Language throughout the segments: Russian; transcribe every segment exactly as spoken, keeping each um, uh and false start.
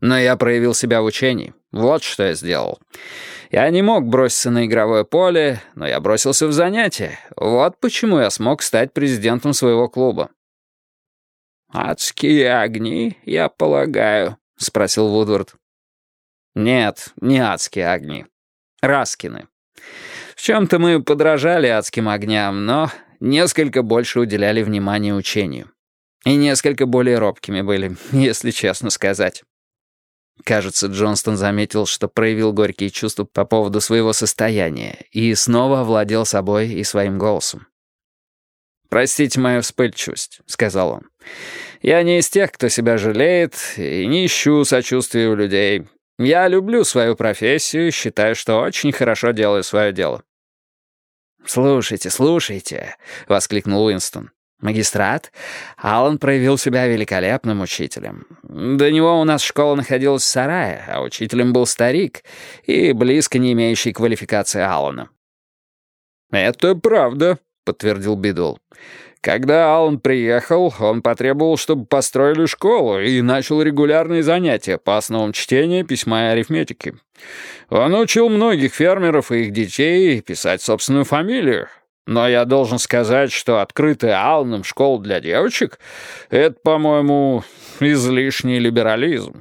Но я проявил себя в учении. Вот что я сделал. Я не мог броситься на игровое поле, но я бросился в занятия. Вот почему я смог стать президентом своего клуба. «Адские огни, я полагаю?» — спросил Вудвард. «Нет, не адские огни. Раскины. В чем-то мы подражали адским огням, но несколько больше уделяли внимания учению. И несколько более робкими были, если честно сказать». Кажется, Джонстон заметил, что проявил горькие чувства по поводу своего состояния и снова овладел собой и своим голосом. «Простите мою вспыльчивость», — сказал он. «Я не из тех, кто себя жалеет, и не ищу сочувствия у людей. Я люблю свою профессию и считаю, что очень хорошо делаю свое дело». «Слушайте, слушайте», — воскликнул Уинстон. «Магистрат, Аллан проявил себя великолепным учителем. До него у нас школа находилась в сарае, а учителем был старик и близко не имеющий квалификации Аллана». «Это правда», — подтвердил Бидуэлл. «Когда Аллан приехал, он потребовал, чтобы построили школу и начал регулярные занятия по основам чтения, письма и арифметики. Он учил многих фермеров и их детей писать собственную фамилию. Но я должен сказать, что открытая Алланом школа для девочек — это, по-моему, излишний либерализм».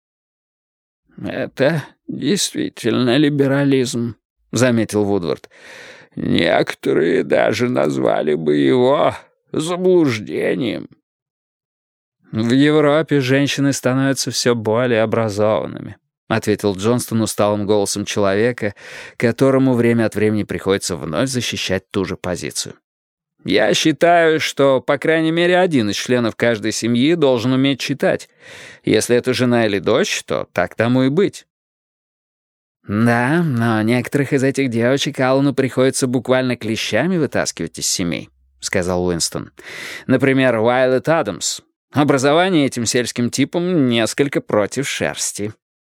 «Это действительно либерализм», — заметил Вудвард. «Некоторые даже назвали бы его заблуждением». «В Европе женщины становятся все более образованными», — ответил Джонстон усталым голосом человека, которому время от времени приходится вновь защищать ту же позицию. «Я считаю, что, по крайней мере, один из членов каждой семьи должен уметь читать. Если это жена или дочь, то так тому и быть». «Да, но некоторых из этих девочек Аллану приходится буквально клещами вытаскивать из семей», — сказал Уинстон. «Например, Уайлет Адамс. Образование этим сельским типам несколько против шерсти».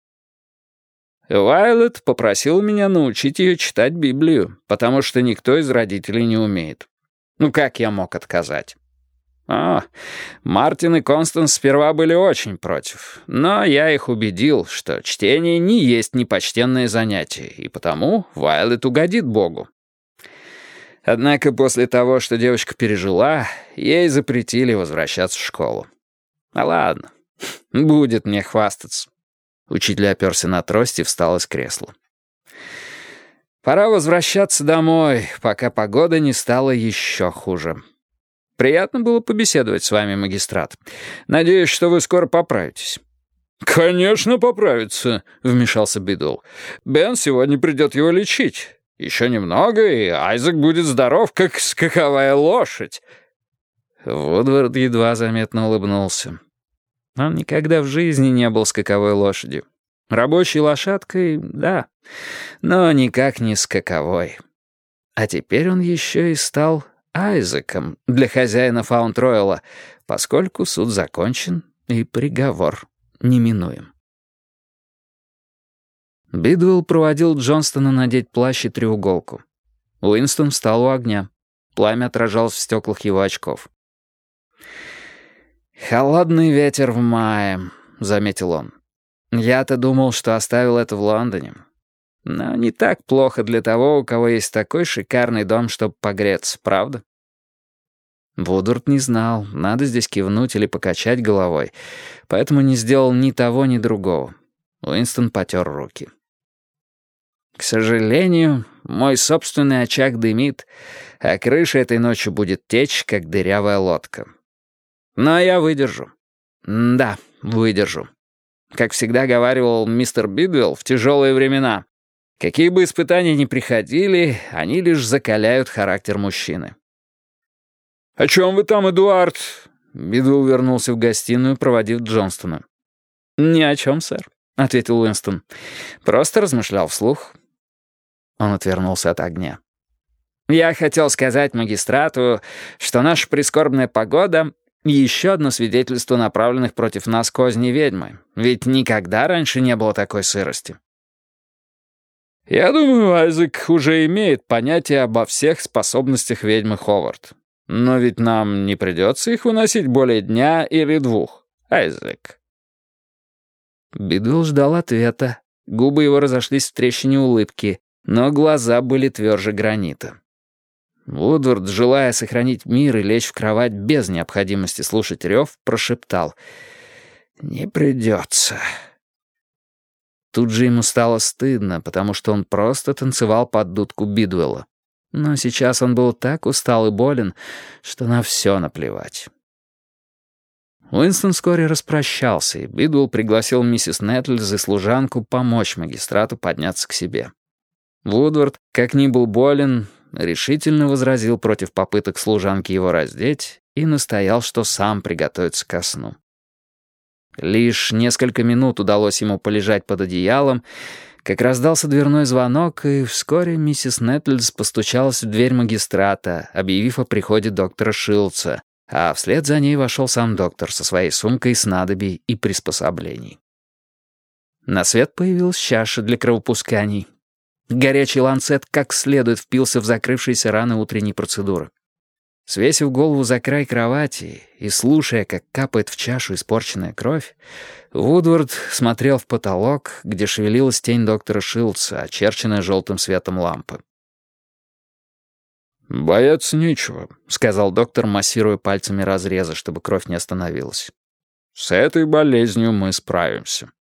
«Уайлет попросил меня научить ее читать Библию, потому что никто из родителей не умеет. Ну как я мог отказать?» «О, Мартин и Констанс сперва были очень против, но я их убедил, что чтение не есть непочтенное занятие, и потому Уайлет угодит Богу». Однако после того, что девочка пережила, ей запретили возвращаться в школу. А ладно, будет мне хвастаться. Учитель оперся на трость и встал из кресла. «Пора возвращаться домой, пока погода не стала еще хуже. Приятно было побеседовать с вами, магистрат. Надеюсь, что вы скоро поправитесь». «Конечно, поправится», — вмешался Бидуэлл. «Бен сегодня придет его лечить. Еще немного, и Айзек будет здоров, как скаковая лошадь». Вудвард едва заметно улыбнулся. Он никогда в жизни не был скаковой лошадью. Рабочей лошадкой — да, но никак не скаковой. А теперь он еще и стал Айзеком для хозяина Фаунд-Ройла, поскольку суд закончен и приговор неминуем. Бидуэлл проводил Джонстона надеть плащ и треуголку. Уинстон встал у огня. Пламя отражалось в стеклах его очков. «Холодный ветер в мае», — заметил он. «Я-то думал, что оставил это в Лондоне. Но не так плохо для того, у кого есть такой шикарный дом, чтобы погреться, правда?» Вудвард не знал, надо здесь кивнуть или покачать головой, поэтому не сделал ни того, ни другого. Уинстон потер руки. «К сожалению, мой собственный очаг дымит, а крыша этой ночью будет течь, как дырявая лодка. Но я выдержу. Да, выдержу. Как всегда говаривал мистер Бидуэлл в тяжелые времена, какие бы испытания ни приходили, они лишь закаляют характер мужчины». «О чем вы там, Эдуард?» Бидуэлл вернулся в гостиную, проводив Джонстона. «Ни о чем, сэр», — ответил Уинстон. «Просто размышлял вслух». Он отвернулся от огня. «Я хотел сказать магистрату, что наша прискорбная погода — еще одно свидетельство направленных против нас козней ведьмы, ведь никогда раньше не было такой сырости». «Я думаю, Айзек уже имеет понятие обо всех способностях ведьмы Ховард. Но ведь нам не придется их выносить более дня или двух, Айзек». Бидуэлл ждал ответа. Губы его разошлись в трещине улыбки, но глаза были тверже гранита. Вудвард, желая сохранить мир и лечь в кровать без необходимости слушать рев, прошептал: «Не придется». Тут же ему стало стыдно, потому что он просто танцевал под дудку Бидуэлла. Но сейчас он был так устал и болен, что на все наплевать. Уинстон вскоре распрощался, и Бидуэлл пригласил миссис Нетльз и служанку помочь магистрату подняться к себе. Вудвард, как ни был болен, решительно возразил против попыток служанки его раздеть и настоял, что сам приготовится ко сну. Лишь несколько минут удалось ему полежать под одеялом, как раздался дверной звонок, и вскоре миссис Нетльз постучалась в дверь магистрата, объявив о приходе доктора Шилдса, а вслед за ней вошел сам доктор со своей сумкой снадобий и приспособлений. На свет появилась чаша для кровопусканий. Горячий ланцет как следует впился в закрывшиеся раны утренней процедуры. Свесив голову за край кровати и слушая, как капает в чашу испорченная кровь, Вудвард смотрел в потолок, где шевелилась тень доктора Шилдса, очерченная желтым светом лампы. «Бояться нечего», — сказал доктор, массируя пальцами разрезы, чтобы кровь не остановилась. «С этой болезнью мы справимся».